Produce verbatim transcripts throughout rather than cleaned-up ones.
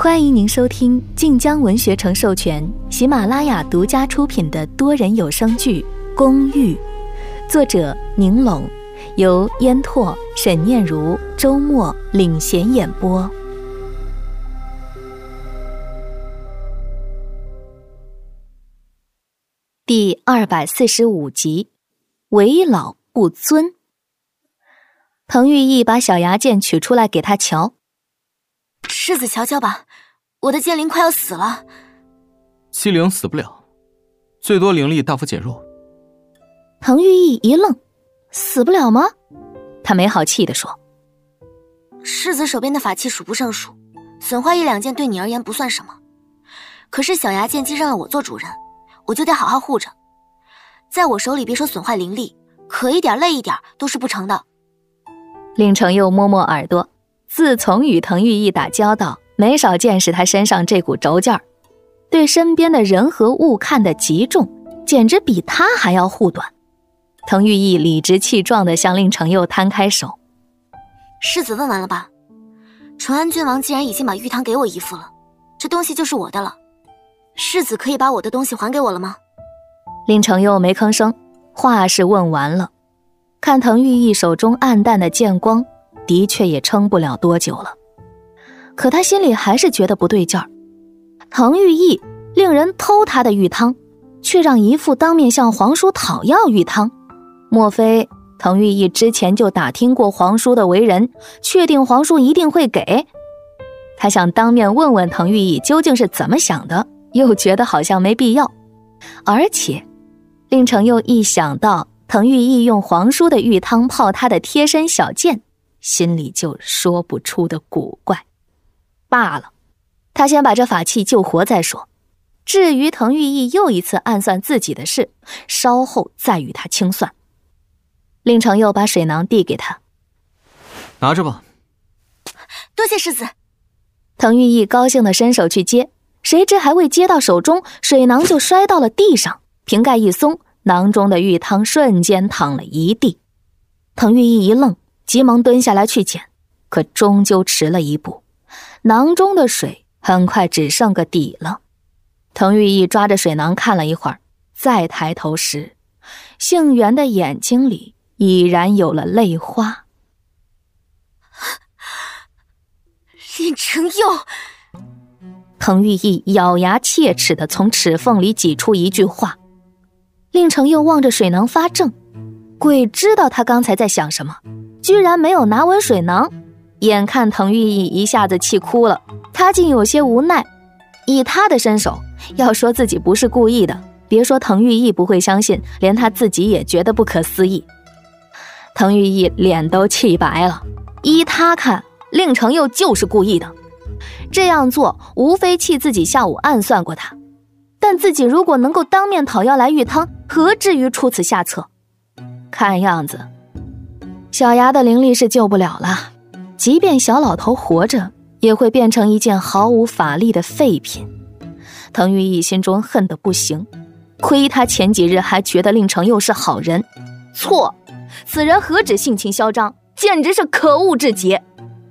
欢迎您收听晋江文学城授权、喜马拉雅独家出品的多人有声剧《公寓》，作者宁拢，由烟拓、沈念如、周末领衔演播。第二百四十五集，为老不尊。彭玉意把小牙剑取出来给他瞧。 世子瞧瞧吧，我的剑灵快要死了。 欺凌死不了，最多灵力大幅减弱。 彭玉意一愣，死不了吗？他没好气地说。 世子手边的法器数不胜数，损坏一两件对你而言不算什么，可是小牙剑既让了我做主人，我就得好好护着。在我手里别说损坏灵力，渴一点累一点都是不成的。 令程又摸摸耳朵，自从与滕玉意打交道，没少见识他身上这股轴劲儿，对身边的人和物看得极重，简直比他还要护短。滕玉意理直气壮地向令程又摊开手。 世子问完了吧？淳安君王既然已经把玉汤给我姨父了，这东西就是我的了。世子可以把我的东西还给我了吗？ 令程又没吭声，话是问完了。看滕玉意手中暗淡的剑光，的确也撑不了多久了。可他心里还是觉得不对劲儿。滕玉意令人偷他的玉汤，却让姨父当面向皇叔讨要玉汤，莫非滕玉意之前就打听过皇叔的为人，确定皇叔一定会给？他想当面问问滕玉意究竟是怎么想的，又觉得好像没必要。而且令程又一想到滕玉意用皇叔的玉汤泡他的贴身小剑，心里就说不出的古怪。罢了，他先把这法器救活再说。至于滕玉意又一次暗算自己的事，稍后再与他清算。令程又把水囊递给他， 拿着吧。 多谢世子。 滕玉意高兴地伸手去接，谁知还未接到手中，水囊就摔到了地上，瓶盖一松，囊中的玉汤瞬间淌了一地。滕玉意一愣，急忙蹲下来去捡，可终究迟了一步，囊中的水很快只剩个底了。滕玉意抓着水囊看了一会儿，再抬头时，杏园的眼睛里已然有了泪花。 令程又！ 滕玉意咬牙切齿地从齿缝里挤出一句话。令程又望着水囊发怔，鬼知道他刚才在想什么，居然没有拿稳水囊。眼看滕玉意一下子气哭了，他竟有些无奈。以他的身手，要说自己不是故意的，别说滕玉意不会相信，连他自己也觉得不可思议。滕玉意脸都气白了，依他看，令程又就是故意的，这样做无非气自己下午暗算过他，但自己如果能够当面讨要来玉汤，何至于出此下策？看样子小牙的灵力是救不了了，即便小老头活着，也会变成一件毫无法力的废品。滕玉意心中恨得不行，亏他前几日还觉得令程又是好人，错，此人何止性情嚣张，简直是可恶至极。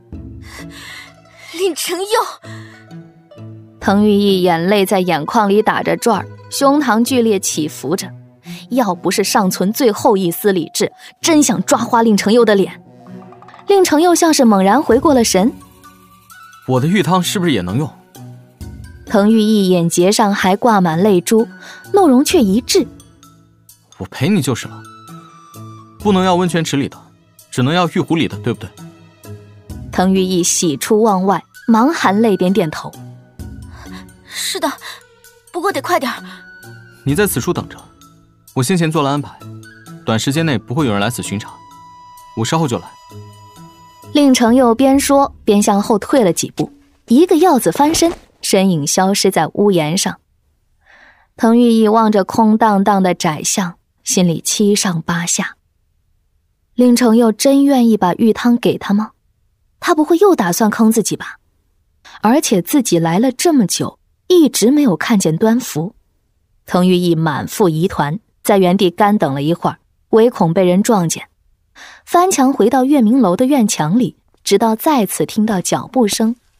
令程又！ 滕玉意眼泪在眼眶里打着转儿，胸膛剧烈起伏着，要不是尚存最后一丝理智，真想抓花令程又的脸。令程又像是猛然回过了神， 我的玉汤是不是也能用？ 滕玉意眼睫上还挂满泪珠，怒容却一滞。 我陪你就是了，不能要温泉池里的，只能要玉壶里的，对不对？ 滕玉意喜出望外，忙含泪点点头。 是的，不过得快点。 你在此处等着，我先前做了安排，短时间内不会有人来此巡查，我稍后就来。 令程又边说边向后退了几步，一个鹞子翻身，身影消失在屋檐上。滕玉意望着空荡荡的窄巷，心里七上八下。令程又真愿意把玉汤给他吗？他不会又打算坑自己吧？而且自己来了这么久，一直没有看见端符。滕玉意满腹疑团，在原地干等了一会儿，唯恐被人撞见，翻墙回到月明楼的院墙里，直到再次听到脚步声，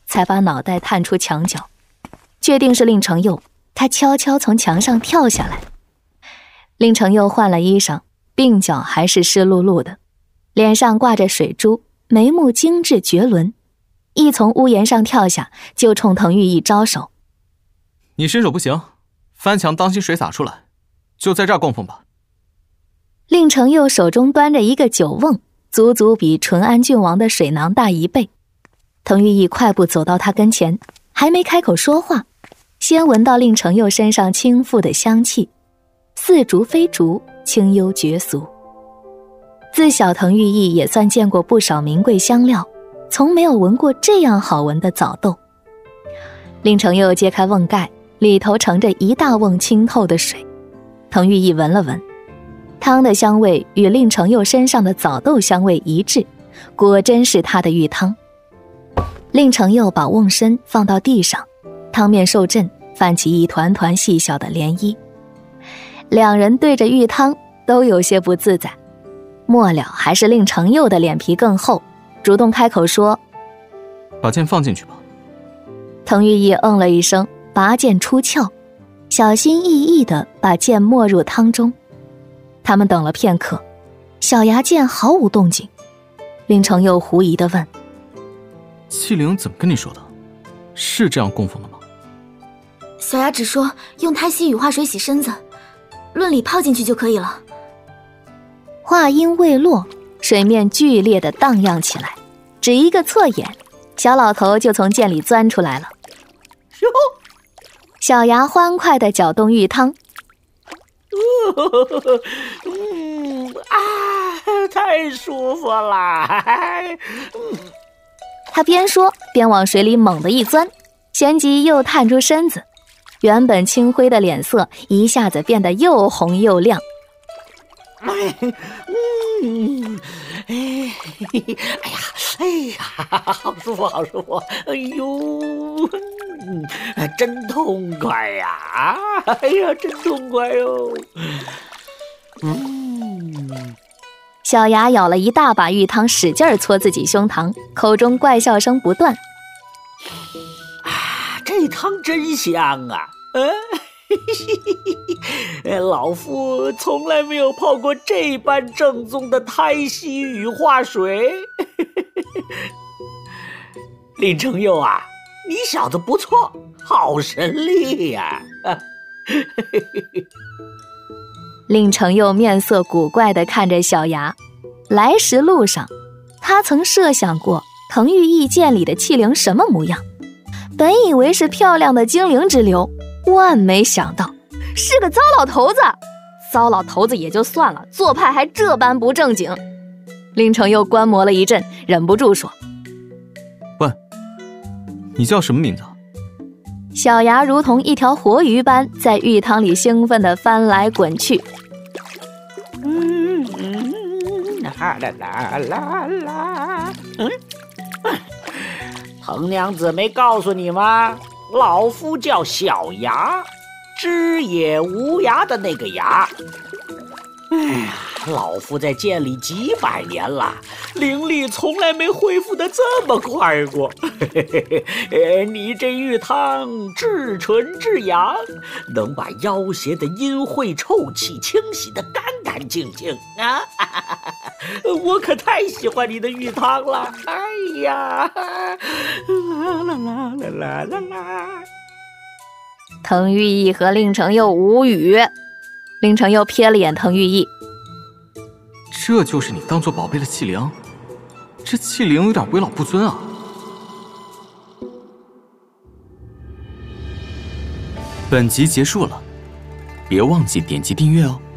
才把脑袋探出墙角，确定是令程佑，他悄悄从墙上跳下来。令程佑换了衣裳，鬓角还是湿漉漉的，脸上挂着水珠，眉目精致绝伦，一从屋檐上跳下，就冲滕玉义招手：“ 你身手不行，翻墙当心水洒出来，就在这儿供奉吧。” 令程佑手中端着一个酒瓮，足足比淳安郡王的水囊大一倍。滕玉义快步走到他跟前，还没开口说话，先闻到令程佑身上轻馥的香气，似竹非竹，清幽绝俗。自小滕玉义也算见过不少名贵香料，从没有闻过这样好闻的枣豆。令程佑揭开瓮盖，里头盛着一大瓮清透的水。滕玉义闻了闻，汤的香味与令程佑身上的枣豆香味一致，果真是他的玉汤。令程佑把瓮身放到地上，汤面受震，泛起一团团细小的涟漪。两人对着玉汤都有些不自在，末了还是令程佑的脸皮更厚，主动开口说：“ 把剑放进去吧。” 滕玉义嗯了一声，拔剑出鞘，小心翼翼地把剑没入汤中。他们等了片刻，小牙剑毫无动静。令程佑狐疑地问：“ 器灵怎么跟你说的？是这样供奉的吗？” 小牙只说用胎息羽化水洗身子，论理泡进去就可以了。 话音未落，水面剧烈地荡漾起来，只一个侧眼，小老头就从剑里钻出来了。 哟， 小牙欢快地搅动玉汤。 嗯啊，太舒服了！嗯， 他边说边往水里猛地一钻，旋即又探出身子，原本青灰的脸色一下子变得又红又亮。 嗯，哎，哎呀，哎呀，好舒服，好舒服！哎呦，嗯，真痛快呀！哎呀，真痛快哟！嗯， 小牙舀了一大把玉汤，使劲搓自己胸膛，口中怪笑声不断。 啊，这汤真香啊！嗯。老夫从来没有泡过这般正宗的胎息羽化水。令程佑啊，你小子不错，好神力呀！啊、 令程佑面色古怪地看着小牙。来时路上，他曾设想过滕玉义剑里的器灵什么模样，本以为是漂亮的精灵之流，万没想到是个糟老头子。糟老头子也就算了，做派还这般不正经。令程佑观摩了一阵，忍不住说：“ 问，你叫什么名字？” 小牙如同一条活鱼般在浴汤里兴奋地翻来滚去。 嗯嗯，啦啦啦啦啦，嗯，滕娘子没告诉你吗？老夫叫小牙，知也无涯的那个牙。哎呀，老夫在剑里几百年了，灵力从来没恢复的这么快过。你这玉汤至纯至阳，能把妖邪的阴晦臭气清洗得干干净净啊！我可太喜欢你的玉汤了。哎呀，啦啦啦啦啦啦啦！ 滕玉义和令程佑无语。令程佑瞥了眼滕玉义：“ 这就是你当做宝贝的器灵？这器灵有点为老不尊啊！”本集结束了，别忘记点击订阅哦。